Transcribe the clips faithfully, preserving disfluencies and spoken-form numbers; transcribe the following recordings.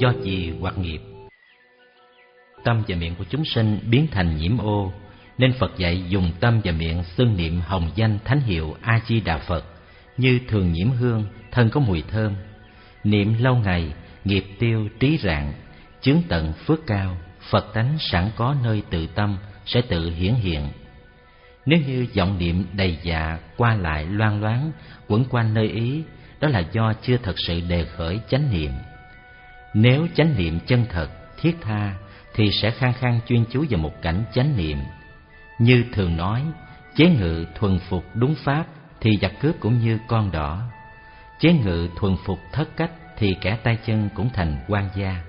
do gì hoặc nghiệp. Tâm và miệng của chúng sinh biến thành nhiễm ô, nên Phật dạy dùng tâm và miệng xưng niệm hồng danh thánh hiệu A Di Đà Phật, như thường nhiễm hương, thân có mùi thơm. Niệm lâu ngày, nghiệp tiêu trí rạng, chướng tận phước cao, Phật tánh sẵn có nơi tự tâm sẽ tự hiển hiện. Nếu như vọng niệm đầy dạ qua lại loan loáng quẩn quanh nơi ý, đó là do chưa thật sự đề khởi chánh niệm. Nếu chánh niệm chân thật, thiết tha thì sẽ khăng khăng chuyên chú vào một cảnh chánh niệm. Như thường nói, chế ngự thuần phục đúng pháp thì giặc cướp cũng như con đỏ, chế ngự thuần phục thất cách thì kẻ tay chân cũng thành quan gia.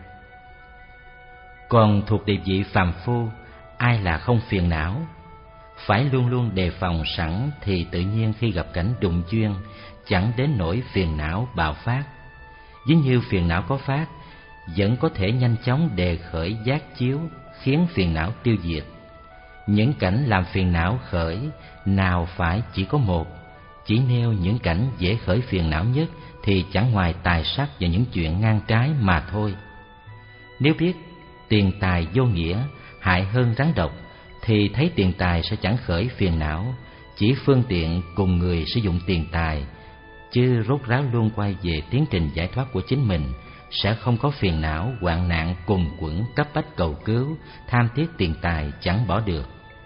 Còn thuộc địa vị phàm phu, ai là không phiền não? Phải luôn luôn đề phòng sẵn thì tự nhiên khi gặp cảnh đụng duyên chẳng đến nỗi phiền não bạo phát. Ví như phiền não có phát, vẫn có thể nhanh chóng đề khởi giác chiếu, khiến phiền não tiêu diệt. Những cảnh làm phiền não khởi nào phải chỉ có một, chỉ nêu những cảnh dễ khởi phiền não nhất thì chẳng ngoài tài sắc và những chuyện ngang trái mà thôi. Nếu biết tiền tài vô nghĩa hại hơn rắn độc thì thấy tiền tài sẽ chẳng khởi phiền não, chỉ phương tiện cùng người sử dụng tiền tài, chứ rốt ráo luôn quay về tiến trình giải thoát của chính mình, sẽ không có phiền não hoạn nạn cùng quẫn cấp bách cầu cứu, tham tiếc tiền tài chẳng bỏ được.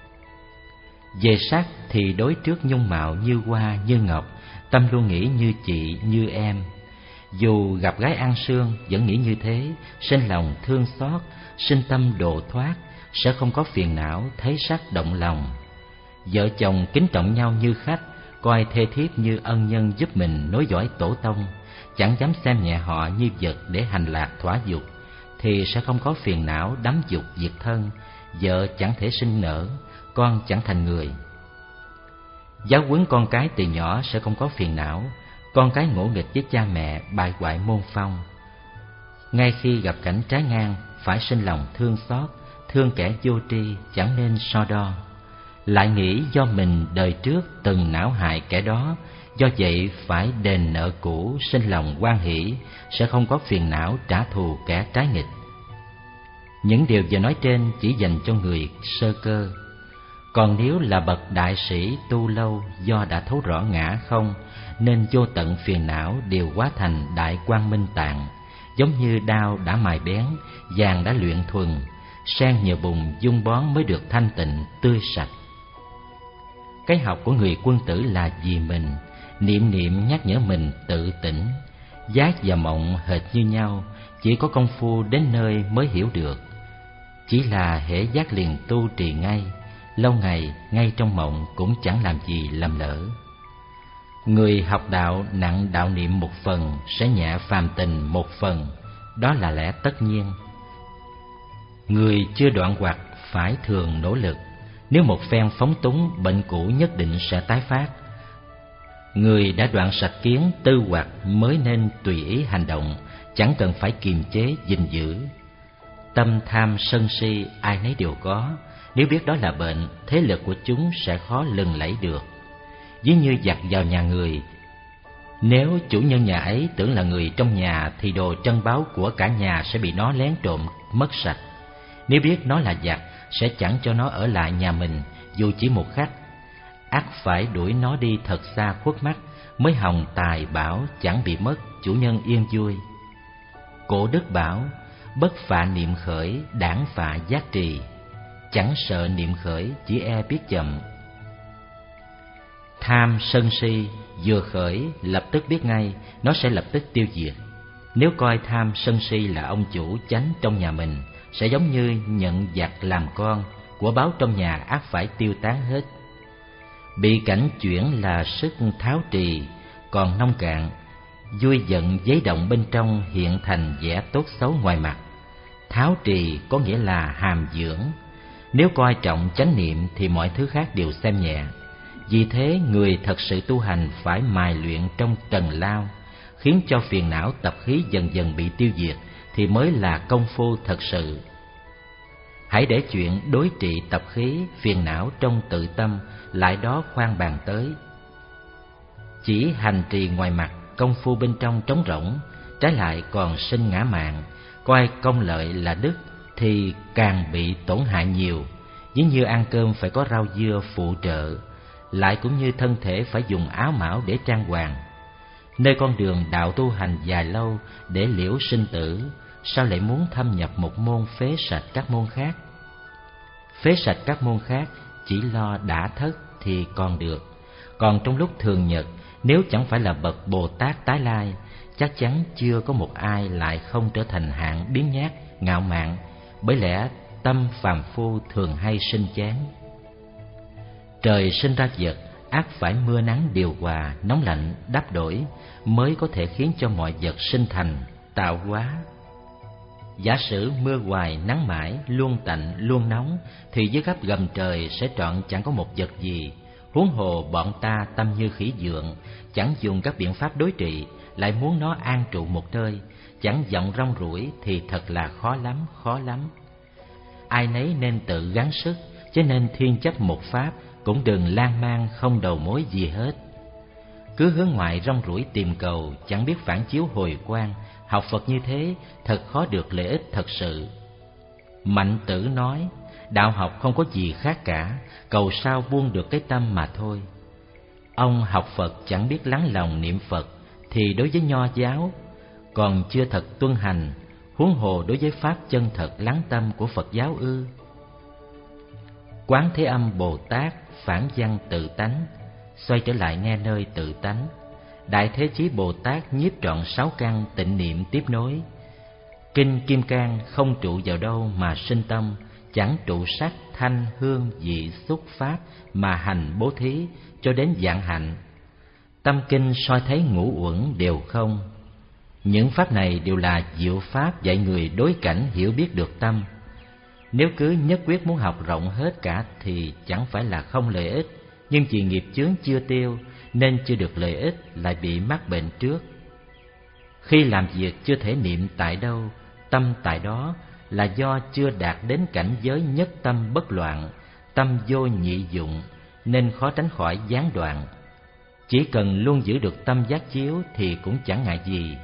Về sắc thì đối trước nhung mạo như hoa như ngọc, tâm luôn nghĩ như chị như em. Dù gặp gái ăn sương vẫn nghĩ như thế, sinh lòng thương xót, sinh tâm độ thoát, sẽ không có phiền não thấy sắc động lòng. Vợ chồng kính trọng nhau như khách, coi thê thiếp như ân nhân giúp mình nối dõi tổ tông, chẳng dám xem nhẹ họ như vật để hành lạc thỏa dục, thì sẽ không có phiền não đắm dục diệt thân, vợ chẳng thể sinh nở, con chẳng thành người. Giáo huấn con cái từ nhỏ sẽ không có phiền não, con cái ngỗ nghịch với cha mẹ, bại hoại môn phong. Ngay khi gặp cảnh trái ngang, phải sinh lòng thương xót, thương kẻ vô tri, chẳng nên so đo. Lại nghĩ do mình đời trước từng não hại kẻ đó, do vậy phải đền nợ cũ, sinh lòng hoan hỷ, sẽ không có phiền não trả thù kẻ trái nghịch. Những điều vừa nói trên chỉ dành cho người sơ cơ. Còn nếu là bậc đại sĩ tu lâu, do đã thấu rõ ngã không, nên vô tận phiền não đều hóa thành đại quang minh tạng, giống như đao đã mài bén, vàng đã luyện thuần, sen nhờ bùn dung bón mới được thanh tịnh tươi sạch. Cái học của người quân tử là vì mình, niệm niệm nhắc nhở mình tự tỉnh. Giác và mộng hệt như nhau, chỉ có công phu đến nơi mới hiểu được. Chỉ là hễ giác liền tu trì ngay, lâu ngày ngay trong mộng cũng chẳng làm gì lầm lỡ. Người học đạo nặng đạo niệm một phần, sẽ nhẹ phàm tình một phần, đó là lẽ tất nhiên. Người chưa đoạn hoặc phải thường nỗ lực, nếu một phen phóng túng, bệnh cũ nhất định sẽ tái phát. Người đã đoạn sạch kiến tư hoặc mới nên tùy ý hành động, chẳng cần phải kiềm chế gìn giữ. Tâm tham sân si ai nấy đều có, nếu biết đó là bệnh, thế lực của chúng sẽ khó lừng lẫy được. Ví như giặc vào nhà người, nếu chủ nhân nhà ấy tưởng là người trong nhà thì đồ trân báu của cả nhà sẽ bị nó lén trộm mất sạch. Nếu biết nó là giặc, sẽ chẳng cho nó ở lại nhà mình dù chỉ một khắc, ắt phải đuổi nó đi thật xa khuất mắt, mới hòng tài bảo chẳng bị mất, chủ nhân yên vui. Cổ đức bảo, bất phạ niệm khởi, đảng phạ giác trì, chẳng sợ niệm khởi, chỉ e biết chậm. Tham sân si vừa khởi lập tức biết ngay, nó sẽ lập tức tiêu diệt. Nếu coi tham sân si là ông chủ chánh trong nhà mình, sẽ giống như nhận giặc làm con, của báo trong nhà ắt phải tiêu tán hết. Bị cảnh chuyển là sức tháo trì, còn nông cạn, vui giận giấy động bên trong hiện thành vẻ tốt xấu ngoài mặt. Tháo trì có nghĩa là hàm dưỡng. Nếu coi trọng chánh niệm thì mọi thứ khác đều xem nhẹ. Vì thế người thật sự tu hành phải mài luyện trong trần lao, khiến cho phiền não tập khí dần dần bị tiêu diệt, thì mới là công phu thật sự. Hãy để chuyện đối trị tập khí phiền não trong tự tâm lại đó khoan bàn tới. Chỉ hành trì ngoài mặt, công phu bên trong trống rỗng, trái lại còn sinh ngã mạn, coi công lợi là đức thì càng bị tổn hại nhiều. Ví như ăn cơm phải có rau dưa phụ trợ, lại cũng như thân thể phải dùng áo mão để trang hoàng. Nơi con đường đạo tu hành dài lâu để liễu sinh tử, sao lại muốn thâm nhập một môn phế sạch các môn khác? Phế sạch các môn khác chỉ lo đã thất thì còn được, còn trong lúc thường nhật, nếu chẳng phải là bậc Bồ Tát tái lai, chắc chắn chưa có một ai lại không trở thành hạng biếng nhác, ngạo mạn, bởi lẽ tâm phàm phu thường hay sinh chán. Trời sinh ra vật, ắt phải mưa nắng điều hòa, nóng lạnh đắp đổi mới có thể khiến cho mọi vật sinh thành, tạo hóa. Giả sử mưa hoài nắng mãi, luôn tạnh luôn nóng, thì dưới gấp gầm trời sẽ trọn chẳng có một vật gì. Huống hồ bọn ta tâm như khỉ dượng, chẳng dùng các biện pháp đối trị, lại muốn nó an trụ một nơi, chẳng vọng rong ruổi thì thật là khó lắm, khó lắm. Ai nấy nên tự gắng sức, chứ nên thiên chấp một pháp cũng đừng lan man không đầu mối gì hết. Cứ hướng ngoại rong ruổi tìm cầu, chẳng biết phản chiếu hồi quang, học Phật như thế thật khó được lợi ích thật sự. Mạnh Tử nói, đạo học không có gì khác cả, cầu sao buông được cái tâm mà thôi. Ông học Phật chẳng biết lắng lòng niệm Phật, thì đối với Nho giáo còn chưa thật tuân hành, huống hồ đối với pháp chân thật lắng tâm của Phật giáo ư? Quán Thế Âm Bồ Tát phản văn tự tánh, xoay trở lại nghe nơi tự tánh. Đại Thế Chí Bồ Tát nhiếp trọn sáu căn tịnh niệm tiếp nối. Kinh Kim Cang không trụ vào đâu mà sinh tâm, chẳng trụ sắc thanh hương vị xúc pháp mà hành bố thí cho đến vạn hạnh. Tâm kinh soi thấy ngũ uẩn đều không. Những pháp này đều là diệu pháp dạy người đối cảnh hiểu biết được tâm. Nếu cứ nhất quyết muốn học rộng hết cả thì chẳng phải là không lợi ích, nhưng vì nghiệp chướng chưa tiêu nên chưa được lợi ích, lại bị mắc bệnh trước. Khi làm việc chưa thể niệm tại đâu, tâm tại đó, là do chưa đạt đến cảnh giới nhất tâm bất loạn, tâm vô nhị dụng, nên khó tránh khỏi gián đoạn. Chỉ cần luôn giữ được tâm giác chiếu thì cũng chẳng ngại gì.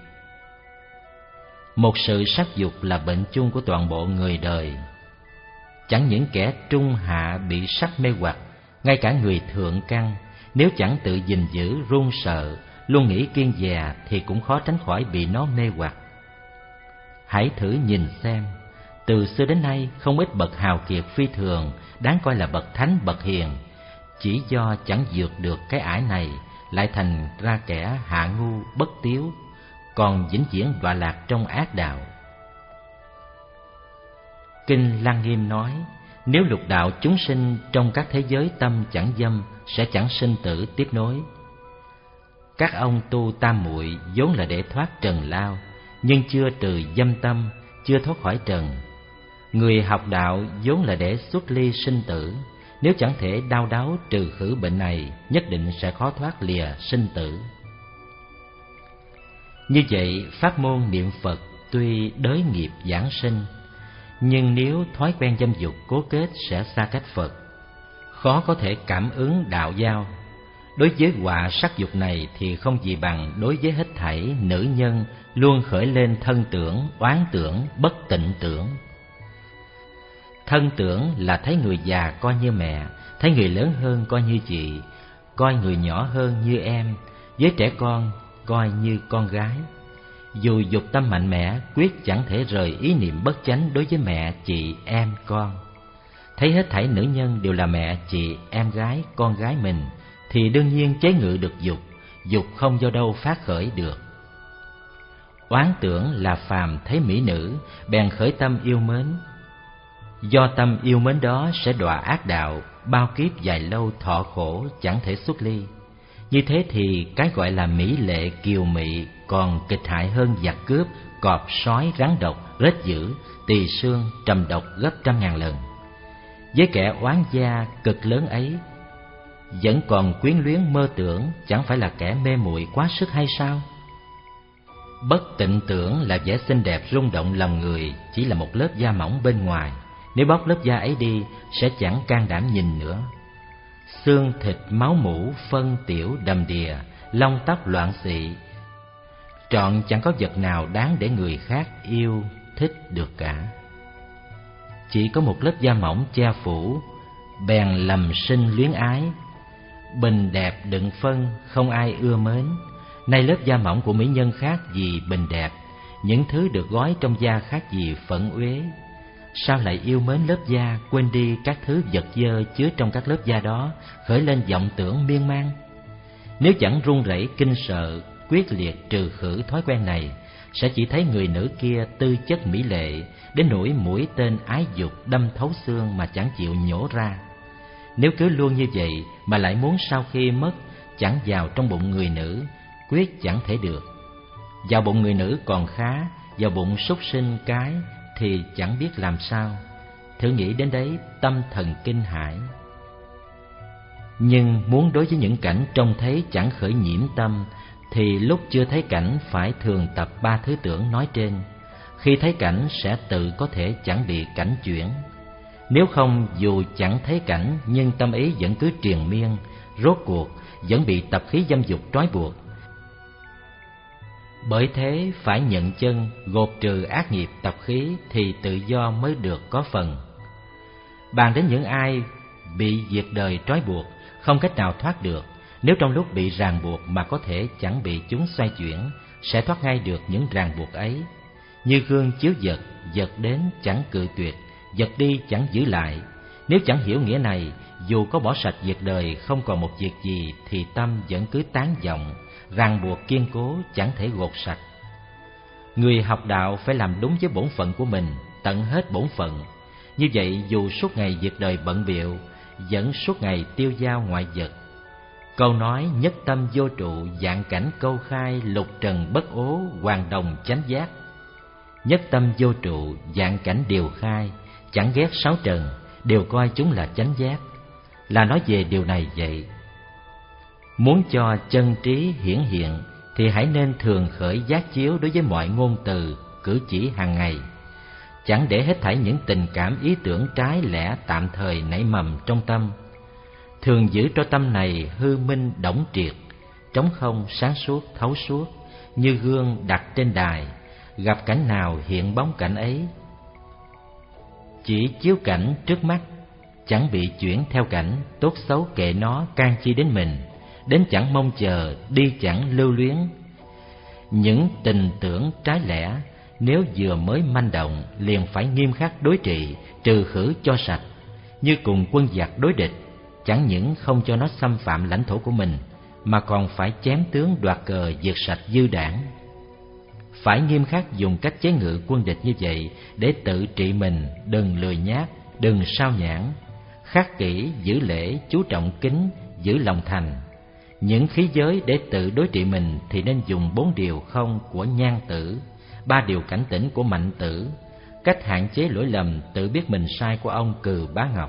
Một sự sắc dục là bệnh chung của toàn bộ người đời. Chẳng những kẻ trung hạ bị sắc mê hoặc, ngay cả người thượng căn, nếu chẳng tự gìn giữ run sợ, luôn nghĩ kiêng dè thì cũng khó tránh khỏi bị nó mê hoặc. Hãy thử nhìn xem, từ xưa đến nay không ít bậc hào kiệt phi thường, đáng coi là bậc thánh bậc hiền, chỉ do chẳng vượt được cái ải này, lại thành ra kẻ hạ ngu bất tiếu, còn vĩnh viễn đọa lạc trong ác đạo. Kinh Lăng Nghiêm nói, nếu lục đạo chúng sinh trong các thế giới tâm chẳng dâm, sẽ chẳng sinh tử tiếp nối. Các ông tu tam muội vốn là để thoát trần lao, nhưng chưa trừ dâm tâm, chưa thoát khỏi trần. Người học đạo vốn là để xuất ly sinh tử, nếu chẳng thể đau đáu trừ khử bệnh này, nhất định sẽ khó thoát lìa sinh tử. Như vậy, pháp môn niệm Phật tuy đới nghiệp giảng sinh, nhưng nếu thói quen dâm dục cố kết sẽ xa cách Phật, khó có thể cảm ứng đạo giao. Đối với họa sắc dục này thì không gì bằng đối với hết thảy nữ nhân luôn khởi lên thân tưởng, oán tưởng, bất tịnh tưởng. Thân tưởng là thấy người già coi như mẹ, thấy người lớn hơn coi như chị, coi người nhỏ hơn như em, với trẻ con coi như con gái. Dù dục tâm mạnh mẽ, quyết chẳng thể rời ý niệm bất chánh đối với mẹ, chị, em, con. Thấy hết thảy nữ nhân đều là mẹ, chị, em gái, con gái mình, thì đương nhiên chế ngự được dục, dục không do đâu phát khởi được. Oán tưởng là phàm thấy mỹ nữ, bèn khởi tâm yêu mến. Do tâm yêu mến đó sẽ đọa ác đạo, bao kiếp dài lâu thọ khổ chẳng thể xuất ly. Như thế thì cái gọi là mỹ lệ kiều mị còn kịch hại hơn giặc cướp, cọp, sói, rắn độc, rết dữ, tỳ xương, trầm độc gấp trăm ngàn lần. Với kẻ oán gia cực lớn ấy, vẫn còn quyến luyến mơ tưởng, chẳng phải là kẻ mê muội quá sức hay sao? Bất tịnh tưởng là vẻ xinh đẹp rung động lòng người, chỉ là một lớp da mỏng bên ngoài. Nếu bóc lớp da ấy đi, sẽ chẳng can đảm nhìn nữa. Xương thịt máu mủ phân tiểu đầm đìa, lông tóc loạn xị, trọn chẳng có vật nào đáng để người khác yêu thích được cả. Chỉ có một lớp da mỏng che phủ, bèn lầm sinh luyến ái. Bình đẹp đựng phân, không ai ưa mến. Nay lớp da mỏng của mỹ nhân khác gì bình đẹp, những thứ được gói trong da khác gì phẫn uế. Sao lại yêu mến lớp da, quên đi các thứ vật dơ chứa trong các lớp da đó, khởi lên vọng tưởng miên man? Nếu chẳng run rẩy kinh sợ, quyết liệt trừ khử thói quen này, sẽ chỉ thấy người nữ kia tư chất mỹ lệ, đến nỗi mũi tên ái dục đâm thấu xương mà chẳng chịu nhổ ra. Nếu cứ luôn như vậy mà lại muốn sau khi mất chẳng vào trong bụng người nữ, quyết chẳng thể được. Vào bụng người nữ còn khá, vào bụng súc sinh cái thì chẳng biết làm sao. Thử nghĩ đến đấy, tâm thần kinh hãi. Nhưng muốn đối với những cảnh trông thấy chẳng khởi nhiễm tâm, thì lúc chưa thấy cảnh phải thường tập ba thứ tưởng nói trên. Khi thấy cảnh sẽ tự có thể chẳng bị cảnh chuyển. Nếu không, dù chẳng thấy cảnh nhưng tâm ý vẫn cứ triền miên, rốt cuộc vẫn bị tập khí dâm dục trói buộc. Bởi thế phải nhận chân, gột trừ ác nghiệp tập khí thì tự do mới được có phần. Bàn đến những ai bị việc đời trói buộc, không cách nào thoát được, nếu trong lúc bị ràng buộc mà có thể chẳng bị chúng xoay chuyển, sẽ thoát ngay được những ràng buộc ấy. Như gương chiếu vật, vật đến chẳng cự tuyệt, vật đi chẳng giữ lại. Nếu chẳng hiểu nghĩa này, dù có bỏ sạch việc đời không còn một việc gì thì tâm vẫn cứ tán vọng, ràng buộc kiên cố chẳng thể gột sạch. Người học đạo phải làm đúng với bổn phận của mình, tận hết bổn phận. Như vậy dù suốt ngày việc đời bận bịu, vẫn suốt ngày tiêu dao ngoại vật. Câu nói nhất tâm vô trụ, vạn cảnh câu khai, lục trần bất ố, hoàng đồng chánh giác. Nhất tâm vô trụ, vạn cảnh đều khai, chẳng ghét sáu trần, đều coi chúng là chánh giác. Là nói về điều này vậy. Muốn cho chân trí hiển hiện thì hãy nên thường khởi giác chiếu đối với mọi ngôn từ, cử chỉ hàng ngày. Chẳng để hết thảy những tình cảm ý tưởng trái lẽ tạm thời nảy mầm trong tâm. Thường giữ cho tâm này hư minh đổng triệt, trống không sáng suốt thấu suốt, như gương đặt trên đài, gặp cảnh nào hiện bóng cảnh ấy. Chỉ chiếu cảnh trước mắt, chẳng bị chuyển theo cảnh, tốt xấu kệ nó can chi đến mình, đến chẳng mong chờ, đi chẳng lưu luyến. Những tình tưởng trái lẽ, nếu vừa mới manh động, liền phải nghiêm khắc đối trị, trừ khử cho sạch. Như cùng quân giặc đối địch, chẳng những không cho nó xâm phạm lãnh thổ của mình, mà còn phải chém tướng đoạt cờ, diệt sạch dư đảng. Phải nghiêm khắc dùng cách chế ngự quân địch như vậy để tự trị mình, đừng lười nhác, đừng sao nhãng. Khắc kỹ, giữ lễ, chú trọng kính, giữ lòng thành. Những khí giới để tự đối trị mình thì nên dùng bốn điều không của Nhan Tử, ba điều cảnh tỉnh của Mạnh Tử, cách hạn chế lỗi lầm tự biết mình sai của ông Cừ Bá Ngọc.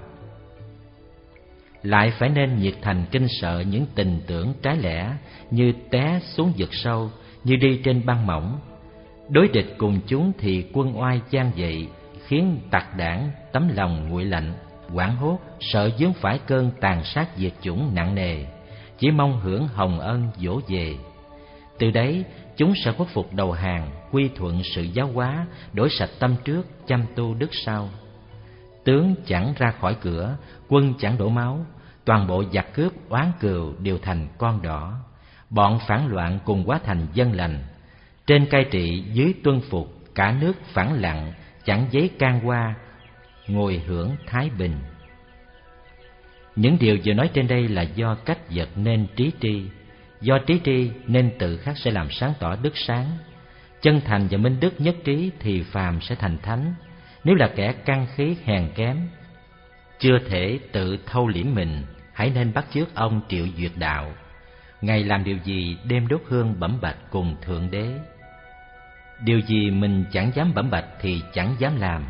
Lại phải nên nhiệt thành kinh sợ những tình tưởng trái lẽ, như té xuống vực sâu, như đi trên băng mỏng. Đối địch cùng chúng thì quân oai chan dậy, khiến tặc đảng tấm lòng nguội lạnh, hoảng hốt, sợ vướng phải cơn tàn sát diệt chủng nặng nề, chỉ mong hưởng hồng ân dỗ về. Từ đấy chúng sẽ khuất phục đầu hàng, quy thuận sự giáo hóa, đổi sạch tâm trước, chăm tu đức sau. Tướng chẳng ra khỏi cửa, quân chẳng đổ máu, toàn bộ giặc cướp oán cừu đều thành con đỏ. Bọn phản loạn cùng hóa thành dân lành, trên cai trị dưới tuân phục, cả nước phẳng lặng, chẳng giấy can qua, ngồi hưởng thái bình. Những điều vừa nói trên đây là do cách vật nên trí tri, do trí tri nên tự khắc sẽ làm sáng tỏ đức sáng. Chân thành và minh đức nhất trí thì phàm sẽ thành thánh. Nếu là kẻ căn khí hèn kém, chưa thể tự thâu liễm mình, hãy nên bắt chước ông Triệu Duyệt Đạo. Ngày làm điều gì đêm đốt hương bẩm bạch cùng Thượng Đế. Điều gì mình chẳng dám bẩm bạch thì chẳng dám làm.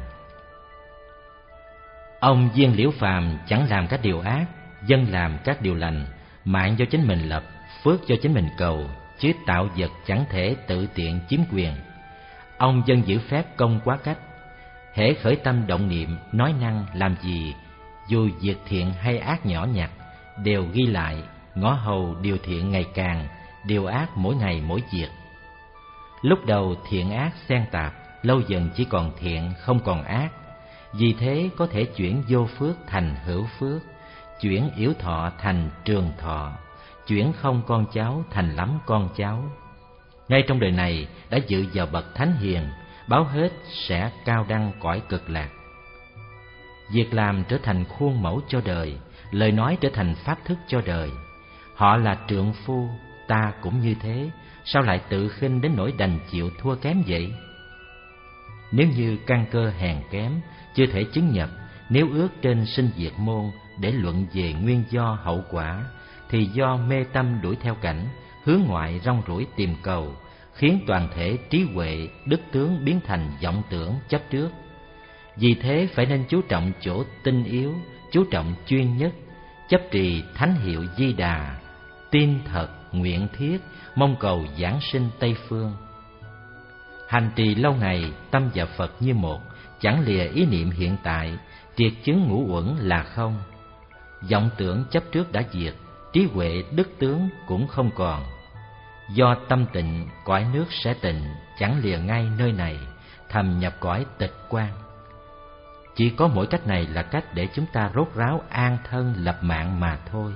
Ông Viên Liễu Phàm chẳng làm các điều ác, dân làm các điều lành, mạng do chính mình lập, phước do chính mình cầu, chứ tạo vật chẳng thể tự tiện chiếm quyền. Ông dân giữ phép công quá cách, hễ khởi tâm động niệm, nói năng, làm gì, dù việc thiện hay ác nhỏ nhặt, đều ghi lại, ngó hầu điều thiện ngày càng, điều ác mỗi ngày mỗi việc. Lúc đầu thiện ác xen tạp, lâu dần chỉ còn thiện không còn ác. Vì thế có thể chuyển vô phước thành hữu phước, chuyển yếu thọ thành trường thọ, chuyển không con cháu thành lắm con cháu. Ngay trong đời này đã dự vào bậc thánh hiền, báo hết sẽ cao đăng cõi cực lạc. Việc làm trở thành khuôn mẫu cho đời, lời nói trở thành pháp thức cho đời. Họ là trượng phu, ta cũng như thế, sao lại tự khinh đến nỗi đành chịu thua kém vậy? Nếu như căn cơ hèn kém, chưa thể chứng nhập, nếu ước trên sinh diệt môn để luận về nguyên do hậu quả, thì do mê tâm đuổi theo cảnh, hướng ngoại rong ruổi tìm cầu, khiến toàn thể trí huệ, đức tướng biến thành vọng tưởng chấp trước. Vì thế phải nên chú trọng chỗ tinh yếu, chú trọng chuyên nhất, chấp trì thánh hiệu Di Đà, tin thật, nguyện thiết, mong cầu giảng sinh Tây phương. Hành trì lâu ngày, tâm và Phật như một, chẳng lìa ý niệm hiện tại, triệt chứng ngũ uẩn là không. Vọng tưởng chấp trước đã diệt, trí huệ đức tướng cũng không còn. Do tâm tịnh, cõi nước sẽ tịnh, chẳng lìa ngay nơi này, thầm nhập cõi tịch quan. Chỉ có mỗi cách này là cách để chúng ta rốt ráo an thân lập mạng mà thôi.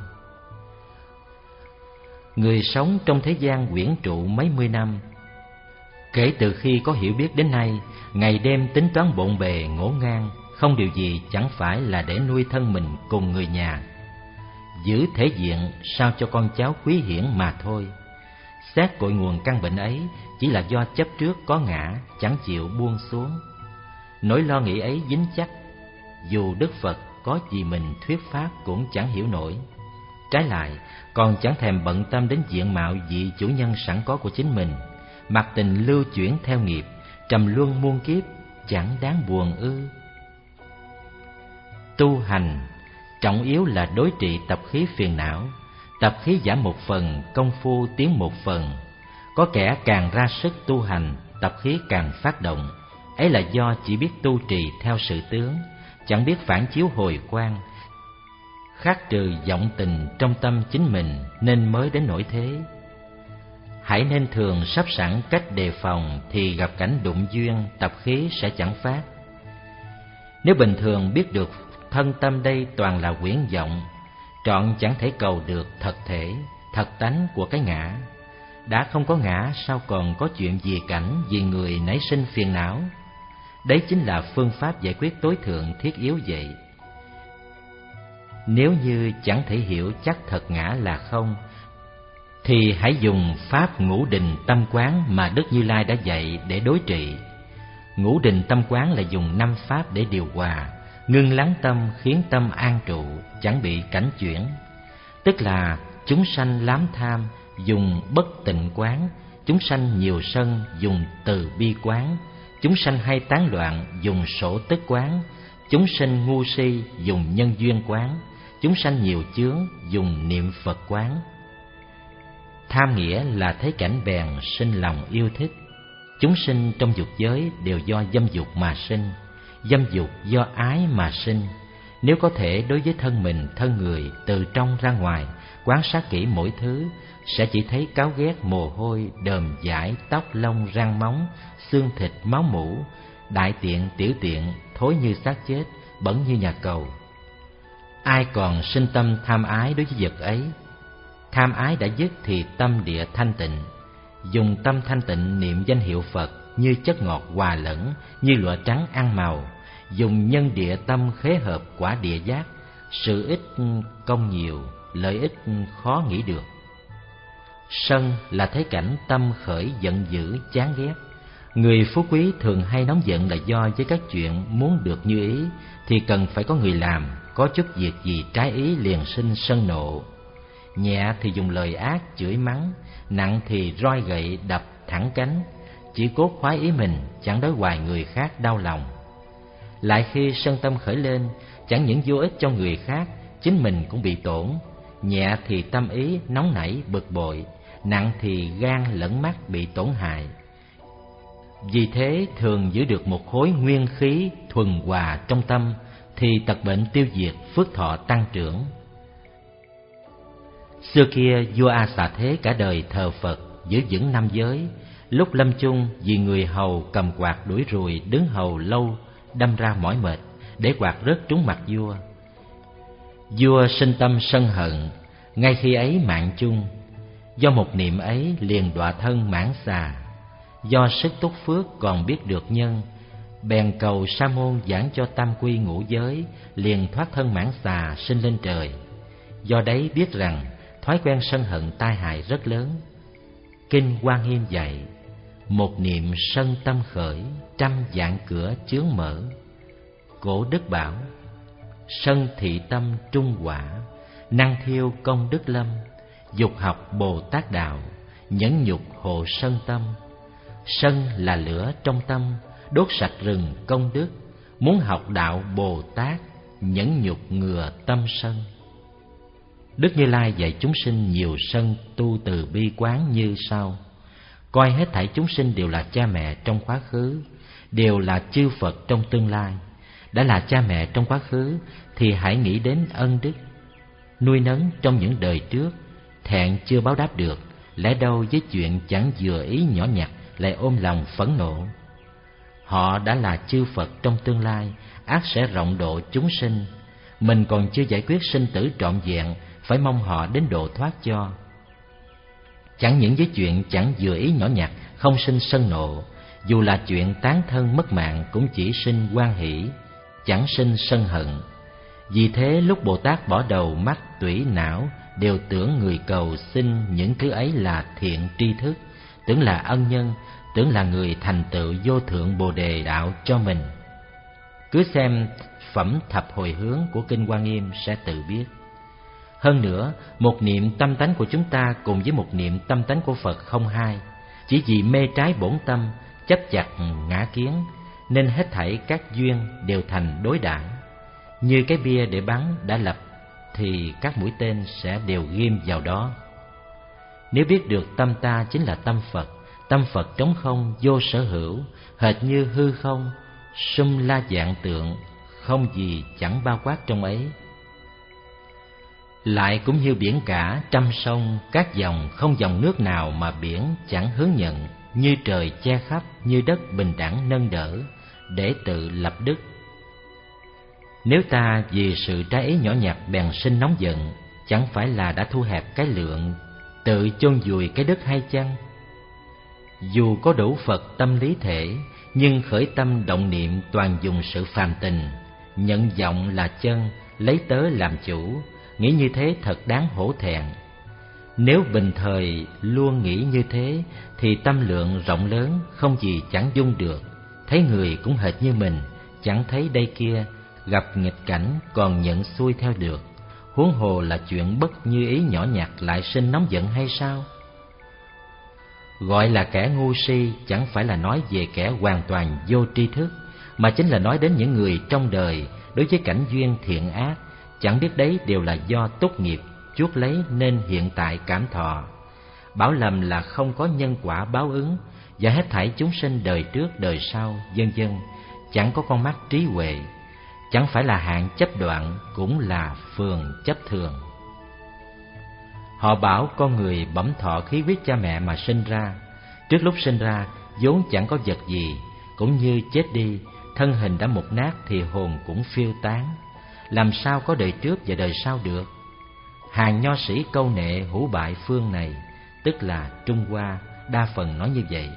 Người sống trong thế gian quyển trụ mấy mươi năm, kể từ khi có hiểu biết đến nay, ngày đêm tính toán bộn bề ngổn ngang, không điều gì chẳng phải là để nuôi thân mình cùng người nhà, giữ thể diện sao cho con cháu quý hiển mà thôi. Xét cội nguồn căn bệnh ấy chỉ là do chấp trước có ngã, chẳng chịu buông xuống. Nỗi lo nghĩ ấy dính chắc, dù Đức Phật có vì mình thuyết pháp cũng chẳng hiểu nổi. Trái lại, còn chẳng thèm bận tâm đến diện mạo vị chủ nhân sẵn có của chính mình, mặc tình lưu chuyển theo nghiệp, trầm luân muôn kiếp, chẳng đáng buồn ư. Tu hành, trọng yếu là đối trị tập khí phiền não. Tập khí giảm một phần, công phu tiến một phần. Có kẻ càng ra sức tu hành, tập khí càng phát động. Ấy là do chỉ biết tu trì theo sự tướng, chẳng biết phản chiếu hồi quang, khắc trừ vọng tình trong tâm chính mình, nên mới đến nỗi thế. Hãy nên thường sắp sẵn cách đề phòng, thì gặp cảnh đụng duyên, tập khí sẽ chẳng phát. Nếu bình thường biết được thân tâm đây toàn là quyển vọng, trọn chẳng thể cầu được thật thể, thật tánh của cái ngã. Đã không có ngã, sao còn có chuyện vì cảnh, vì người nảy sinh phiền não? Đấy chính là phương pháp giải quyết tối thượng thiết yếu vậy. Nếu như chẳng thể hiểu chắc thật ngã là không, thì hãy dùng pháp ngũ định tâm quán mà Đức Như Lai đã dạy để đối trị. Ngũ định tâm quán là dùng năm pháp để điều hòa, ngưng lắng tâm, khiến tâm an trụ, chẳng bị cảnh chuyển. Tức là chúng sanh lám tham, dùng bất tịnh quán; chúng sanh nhiều sân, dùng từ bi quán; chúng sanh hay tán loạn, dùng sổ tức quán; chúng sinh ngu si, dùng nhân duyên quán; chúng sanh nhiều chướng, dùng niệm Phật quán. Tham nghĩa là thấy cảnh bèn sinh lòng yêu thích. Chúng sinh trong dục giới đều do dâm dục mà sinh, dâm dục do ái mà sinh. Nếu có thể đối với thân mình, thân người, từ trong ra ngoài, quan sát kỹ mỗi thứ, sẽ chỉ thấy cáo ghét, mồ hôi, đờm dãi, tóc lông, răng móng, xương thịt, máu mủ, đại tiện, tiểu tiện, thối như xác chết, bẩn như nhà cầu. Ai còn sinh tâm tham ái đối với vật ấy? Tham ái đã dứt thì tâm địa thanh tịnh. Dùng tâm thanh tịnh niệm danh hiệu Phật như chất ngọt hòa lẫn, như lụa trắng ăn màu. Dùng nhân địa tâm khế hợp quả địa giác, sự ích công nhiều, lợi ích khó nghĩ được. Sân là thấy cảnh tâm khởi giận dữ, chán ghét. Người phú quý thường hay nóng giận là do với các chuyện muốn được như ý thì cần phải có người làm, có chút việc gì trái ý liền sinh sân nộ. Nhẹ thì dùng lời ác chửi mắng, nặng thì roi gậy đập thẳng cánh, chỉ cố khoái ý mình, chẳng đối hoài người khác đau lòng. Lại khi sân tâm khởi lên, chẳng những vô ích cho người khác, chính mình cũng bị tổn. Nhẹ thì tâm ý nóng nảy bực bội, nặng thì gan lẫn mắt bị tổn hại. Vì thế thường giữ được một khối nguyên khí thuần hòa trong tâm, thì tật bệnh tiêu diệt, phước thọ tăng trưởng. Xưa kia vua A Xà Thế cả đời thờ Phật, giữ vững năm giới, Lúc lâm chung, vì người hầu cầm quạt đuổi ruồi đứng hầu lâu đâm ra mỏi mệt, để quạt rớt trúng mặt vua. Vua sinh tâm sân hận, ngay khi ấy mạng chung. Do một niệm ấy liền đọa thân mãn xà. Do sức túc phước còn biết được nhân, bèn cầu sa môn giảng cho tam quy ngũ giới, liền thoát thân mãn xà sinh lên trời. Do đấy biết rằng thói quen sân hận tai hại rất lớn. Kinh Quan Nghiêm dạy: một niệm sân tâm khởi, trăm vạn cửa chướng mở. Cổ đức bảo: sân thị tâm trung quả, năng thiêu công đức lâm. Dục học Bồ Tát đạo, nhẫn nhục hộ sân tâm. Sân là lửa trong tâm, đốt sạch rừng công đức. Muốn học đạo Bồ Tát, nhẫn nhục ngừa tâm sân. Đức Như Lai dạy chúng sinh nhiều sân tu từ bi quán như sau: coi hết thảy chúng sinh đều là cha mẹ trong quá khứ, đều là chư Phật trong tương lai. Đã là cha mẹ trong quá khứ thì hãy nghĩ đến ân đức nuôi nấng trong những đời trước, thẹn chưa báo đáp được. Lẽ đâu với chuyện chẳng vừa ý nhỏ nhặt lại ôm lòng phẫn nộ. Họ đã là chư Phật trong tương lai, ắt sẽ rộng độ chúng sinh. Mình còn chưa giải quyết sinh tử trọn vẹn, phải mong họ đến độ thoát cho. Chẳng những với chuyện chẳng vừa ý nhỏ nhặt không sinh sân nộ, dù là chuyện tán thân mất mạng cũng chỉ sinh hoan hỷ, chẳng sinh sân hận. Vì thế lúc Bồ Tát bỏ đầu mắt tủy não đều tưởng người cầu xin những thứ ấy là thiện tri thức, tưởng là ân nhân, tưởng là người thành tựu vô thượng Bồ Đề đạo cho mình. Cứ xem phẩm thập hồi hướng của Kinh Hoa Nghiêm sẽ tự biết. Hơn nữa, một niệm tâm tánh của chúng ta cùng với một niệm tâm tánh của Phật không hai. Chỉ vì mê trái bổn tâm, chấp chặt ngã kiến, nên hết thảy các duyên đều thành đối đãi. Như cái bia để bắn đã lập thì các mũi tên sẽ đều ghim vào đó. Nếu biết được tâm ta chính là tâm Phật, tâm Phật trống không vô sở hữu, hệt như hư không, sum la dạng tượng, không gì chẳng bao quát trong ấy. Lại cũng như biển cả trăm sông, các dòng không dòng nước nào mà biển chẳng hướng nhận, như trời che khắp, như đất bình đẳng nâng đỡ, để tự lập đức. Nếu ta vì sự trái ý nhỏ nhặt bèn sinh nóng giận, chẳng phải là đã thu hẹp cái lượng, tự chôn vùi cái đức hay chăng? Dù có đủ Phật tâm lý thể, nhưng khởi tâm động niệm toàn dùng sự phàm tình, nhận vọng là chân, lấy tớ làm chủ, nghĩ như thế thật đáng hổ thẹn. Nếu bình thời luôn nghĩ như thế, thì tâm lượng rộng lớn không gì chẳng dung được. Thấy người cũng hệt như mình, chẳng thấy đây kia, gặp nghịch cảnh còn nhận xuôi theo được. Huống hồ là chuyện bất như ý nhỏ nhặt lại sinh nóng giận hay sao? Gọi là kẻ ngu si chẳng phải là nói về kẻ hoàn toàn vô tri thức, mà chính là nói đến những người trong đời đối với cảnh duyên thiện ác, chẳng biết đấy đều là do túc nghiệp chuốc lấy nên hiện tại cảm thọ. Bảo lầm là không có nhân quả báo ứng, và hết thảy chúng sinh đời trước đời sau vân vân chẳng có con mắt trí huệ, chẳng phải là hạng chấp đoạn, cũng là phường chấp thường. Họ bảo con người bẩm thọ khí huyết cha mẹ mà sinh ra, trước lúc sinh ra vốn chẳng có vật gì, cũng như chết đi, thân hình đã mục nát thì hồn cũng phiêu tán, làm sao có đời trước và đời sau được? Hàng nho sĩ câu nệ hữu bại phương này, tức là Trung Hoa, đa phần nói như vậy.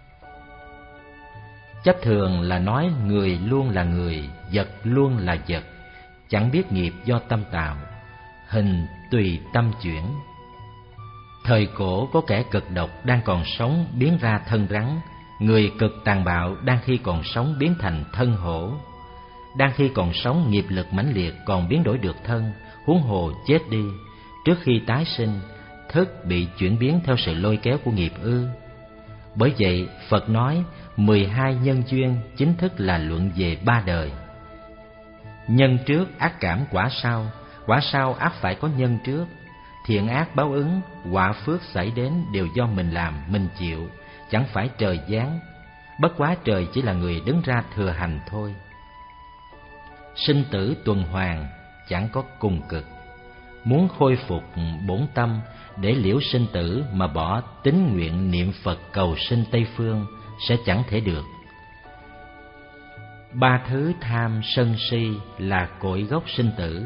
Chấp thường là nói người luôn là người, vật luôn là vật, chẳng biết nghiệp do tâm tạo, hình tùy tâm chuyển. Thời cổ có kẻ cực độc đang còn sống biến ra thân rắn, người cực tàn bạo đang khi còn sống biến thành thân hổ. Đang khi còn sống nghiệp lực mãnh liệt còn biến đổi được thân, huống hồ chết đi, trước khi tái sinh, thức bị chuyển biến theo sự lôi kéo của nghiệp ư? Bởi vậy Phật nói mười hai nhân duyên chính thức là luận về ba đời. Nhân trước ác cảm quả sau, quả sau ác phải có nhân trước. Thiện ác báo ứng, quả phước xảy đến đều do mình làm, mình chịu, chẳng phải trời giáng. Bất quá trời chỉ là người đứng ra thừa hành thôi. Sinh tử tuần hoàn chẳng có cùng cực. muốn khôi phục bổn tâm để liễu sinh tử mà bỏ tín nguyện niệm Phật cầu sinh Tây phương sẽ chẳng thể được. Ba thứ tham sân si là cội gốc sinh tử.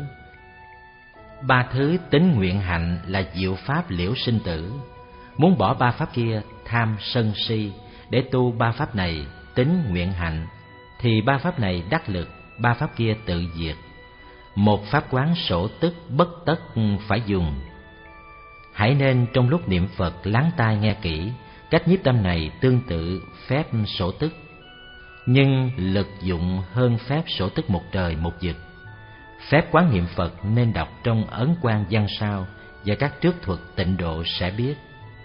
Ba thứ tín nguyện hạnh là diệu pháp liễu sinh tử. Muốn bỏ ba pháp kia, tham sân si, để tu ba pháp này, tín nguyện hạnh, thì ba pháp này đắc lực, ba pháp kia tự diệt. Một pháp quán sổ tức bất tất phải dùng. Hãy nên trong lúc niệm Phật lắng tai nghe kỹ, cách nhiếp tâm này tương tự phép sổ tức, nhưng lực dụng hơn phép sổ tức một trời một vực. Phép quán niệm Phật nên đọc trong ấn quan văn sao, và các trước thuật tịnh độ sẽ biết.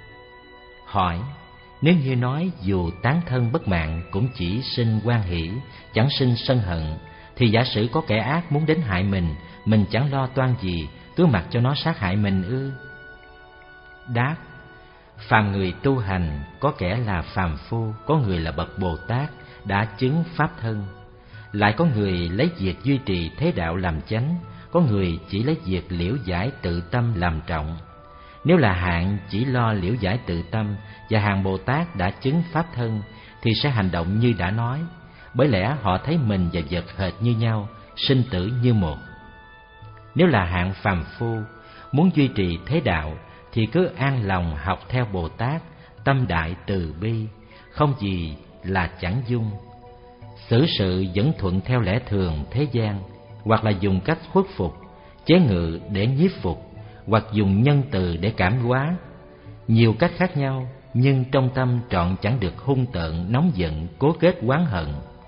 Hỏi: nếu như nói dù tán thân bất mạng cũng chỉ sinh hoan hỷ, chẳng sinh sân hận, thì giả sử có kẻ ác muốn đến hại mình, mình chẳng lo toan gì, cứ mặc cho nó sát hại mình ư? Đáp: phàm người tu hành, có kẻ là phàm phu, có người là bậc Bồ Tát đã chứng pháp thân, lại có người lấy việc duy trì thế đạo làm chánh, có người chỉ lấy việc liễu giải tự tâm làm trọng. Nếu là hạng chỉ lo liễu giải tự tâm và hàng Bồ Tát đã chứng pháp thân thì sẽ hành động như đã nói, bởi lẽ họ thấy mình và vật hệt như nhau, sinh tử như một. Nếu là hạng phàm phu muốn duy trì thế đạo thì cứ an lòng học theo Bồ Tát, tâm đại từ bi, không gì là chẳng dung. Xử sự vẫn thuận theo lẽ thường thế gian, hoặc là dùng cách khuất phục, chế ngự để nhiếp phục, hoặc dùng nhân từ để cảm hóa. Nhiều cách khác nhau, nhưng trong tâm trọn chẳng được hung tợn, nóng giận, cố kết oán hận.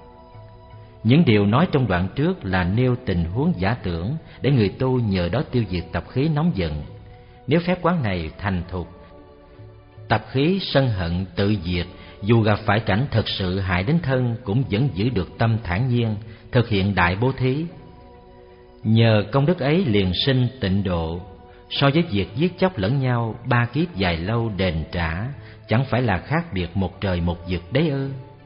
Những điều nói trong đoạn trước là nêu tình huống giả tưởng để người tu nhờ đó tiêu diệt tập khí nóng giận. Nếu phép quán này thành thục, tập khí sân hận tự diệt, dù gặp phải cảnh thật sự hại đến thân cũng vẫn giữ được tâm thản nhiên, thực hiện đại bố thí. Nhờ công đức ấy liền sinh tịnh độ, so với việc giết chóc lẫn nhau ba kiếp dài lâu đền trả, chẳng phải là khác biệt một trời một vực đấy ư?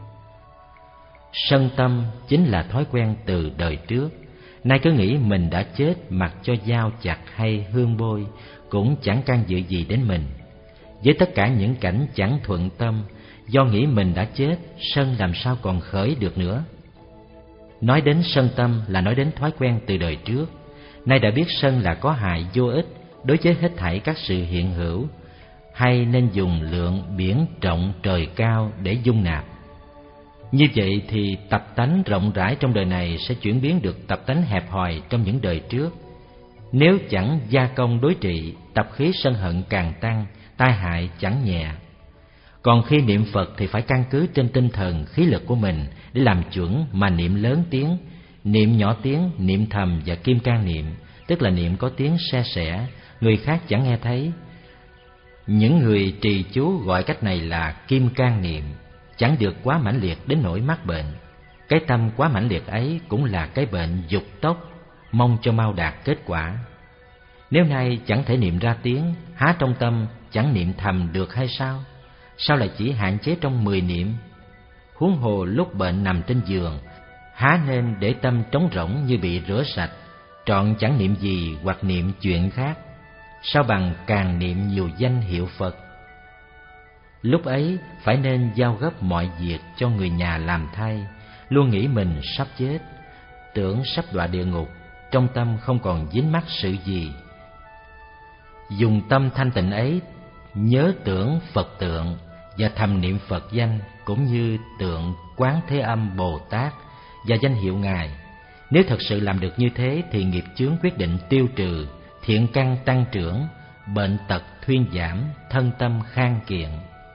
Sân tâm chính là thói quen từ đời trước, nay cứ nghĩ mình đã chết, mặc cho dao chặt hay hương bôi cũng chẳng can dự gì đến mình. Với tất cả những cảnh chẳng thuận tâm, do nghĩ mình đã chết, sân làm sao còn khởi được nữa. Nói đến sân tâm là nói đến thói quen từ đời trước, nay đã biết sân là có hại vô ích đối với hết thảy các sự hiện hữu, hay nên dùng lượng biển rộng trời cao để dung nạp. Như vậy thì tập tánh rộng rãi trong đời này sẽ chuyển biến được tập tánh hẹp hòi trong những đời trước. Nếu chẳng gia công đối trị, tập khí sân hận càng tăng, tai hại chẳng nhẹ. Còn khi niệm Phật thì phải căn cứ trên tinh thần khí lực của mình để làm chuẩn mà niệm lớn tiếng, niệm nhỏ tiếng, niệm thầm và kim cang niệm, tức là niệm có tiếng se sẻ, người khác chẳng nghe thấy. Những người trì chú gọi cách này là kim cang niệm, chẳng được quá mãnh liệt đến nỗi mắc bệnh. Cái tâm quá mãnh liệt ấy cũng là cái bệnh dục tốc, mong cho mau đạt kết quả. Nếu nay chẳng thể niệm ra tiếng, há trong tâm chẳng niệm thầm được hay sao? Sao lại chỉ hạn chế trong mười niệm? Huống hồ lúc bệnh nằm trên giường, há nên để tâm trống rỗng như bị rửa sạch, trọn chẳng niệm gì hoặc niệm chuyện khác? Sao bằng càng niệm nhiều danh hiệu Phật? Lúc ấy phải nên giao gấp mọi việc cho người nhà làm thay, luôn nghĩ mình sắp chết, tưởng sắp đọa địa ngục, trong tâm không còn dính mắc sự gì. Dùng tâm thanh tịnh ấy nhớ tưởng Phật tượng và thầm niệm Phật danh, cũng như tượng Quán Thế Âm Bồ Tát và danh hiệu Ngài. Nếu thật sự làm được như thế thì nghiệp chướng quyết định tiêu trừ, thiện căn tăng trưởng, bệnh tật thuyên giảm, thân tâm khang kiện.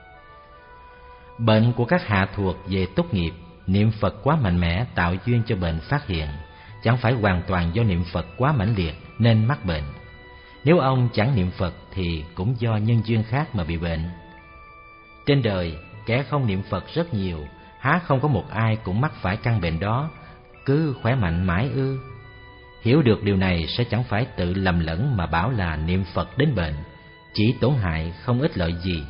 Bệnh của các hạ thuộc về túc nghiệp, niệm Phật quá mạnh mẽ tạo duyên cho bệnh phát hiện, chẳng phải hoàn toàn do niệm Phật quá mãnh liệt nên mắc bệnh. Nếu ông chẳng niệm Phật thì cũng do nhân duyên khác mà bị bệnh. Trên đời, kẻ không niệm Phật rất nhiều, há không có một ai cũng mắc phải căn bệnh đó, cứ khỏe mạnh mãi ư? Hiểu được điều này sẽ chẳng phải tự lầm lẫn mà bảo là niệm Phật đến bệnh, chỉ tổn hại không ích lợi gì.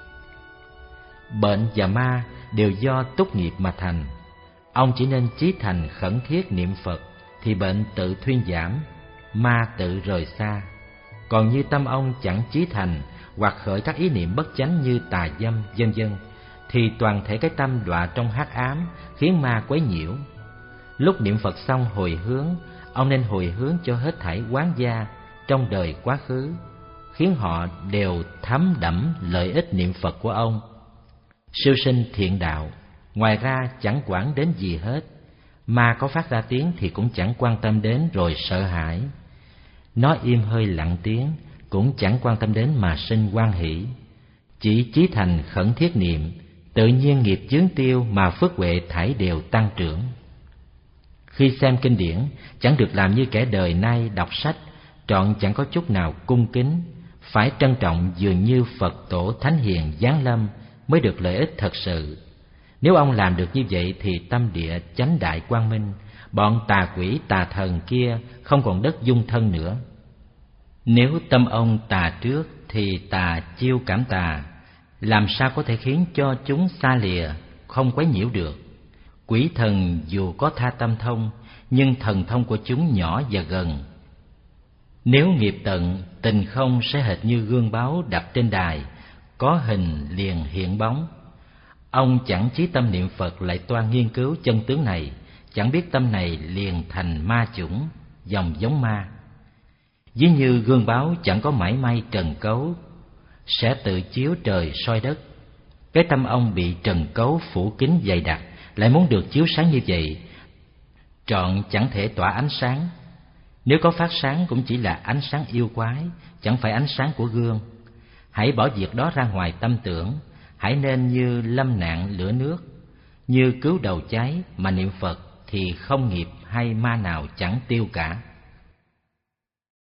Bệnh và ma đều do túc nghiệp mà thành. Ông chỉ nên chí thành khẩn thiết niệm Phật thì bệnh tự thuyên giảm, ma tự rời xa. Còn như tâm ông chẳng chí thành hoặc khởi các ý niệm bất chánh như tà dâm, vân vân, thì toàn thể cái tâm đọa trong hắc ám, khiến ma quấy nhiễu. Lúc niệm Phật xong hồi hướng, ông nên hồi hướng cho hết thảy oán gia trong đời quá khứ, khiến họ đều thấm đẫm lợi ích niệm Phật của ông. Siêu sinh thiện đạo, ngoài ra chẳng quản đến gì hết. Ma có phát ra tiếng thì cũng chẳng quan tâm đến rồi sợ hãi. Nó im hơi lặng tiếng cũng chẳng quan tâm đến mà sinh hoan hỷ. Chỉ chí thành khẩn thiết niệm, tự nhiên nghiệp chướng tiêu mà phước huệ thảy đều tăng trưởng. Khi xem kinh điển, chẳng được làm như kẻ đời nay đọc sách, trọn chẳng có chút nào cung kính, phải trân trọng dường như Phật tổ thánh hiền giáng lâm mới được lợi ích thật sự. Nếu ông làm được như vậy thì tâm địa chánh đại quang minh, bọn tà quỷ tà thần kia không còn đất dung thân nữa. Nếu tâm ông tà trước thì tà chiêu cảm tà, làm sao có thể khiến cho chúng xa lìa, không quấy nhiễu được. Quỷ thần dù có tha tâm thông, nhưng thần thông của chúng nhỏ và gần. Nếu nghiệp tận, tình không sẽ hệt như gương báo đặt trên đài, có hình liền hiện bóng. Ông chẳng chí tâm niệm Phật lại toan nghiên cứu chân tướng này, chẳng biết tâm này liền thành ma chủng, dòng giống ma. Ví như gương báo chẳng có mảy may trần cấu, sẽ tự chiếu trời soi đất. Cái tâm ông bị trần cấu phủ kín dày đặc, lại muốn được chiếu sáng như vậy, trọn chẳng thể tỏa ánh sáng. Nếu có phát sáng cũng chỉ là ánh sáng yêu quái, chẳng phải ánh sáng của gương. Hãy bỏ việc đó ra ngoài tâm tưởng, hãy nên như lâm nạn lửa nước, như cứu đầu cháy mà niệm Phật thì không nghiệp hay ma nào chẳng tiêu cả.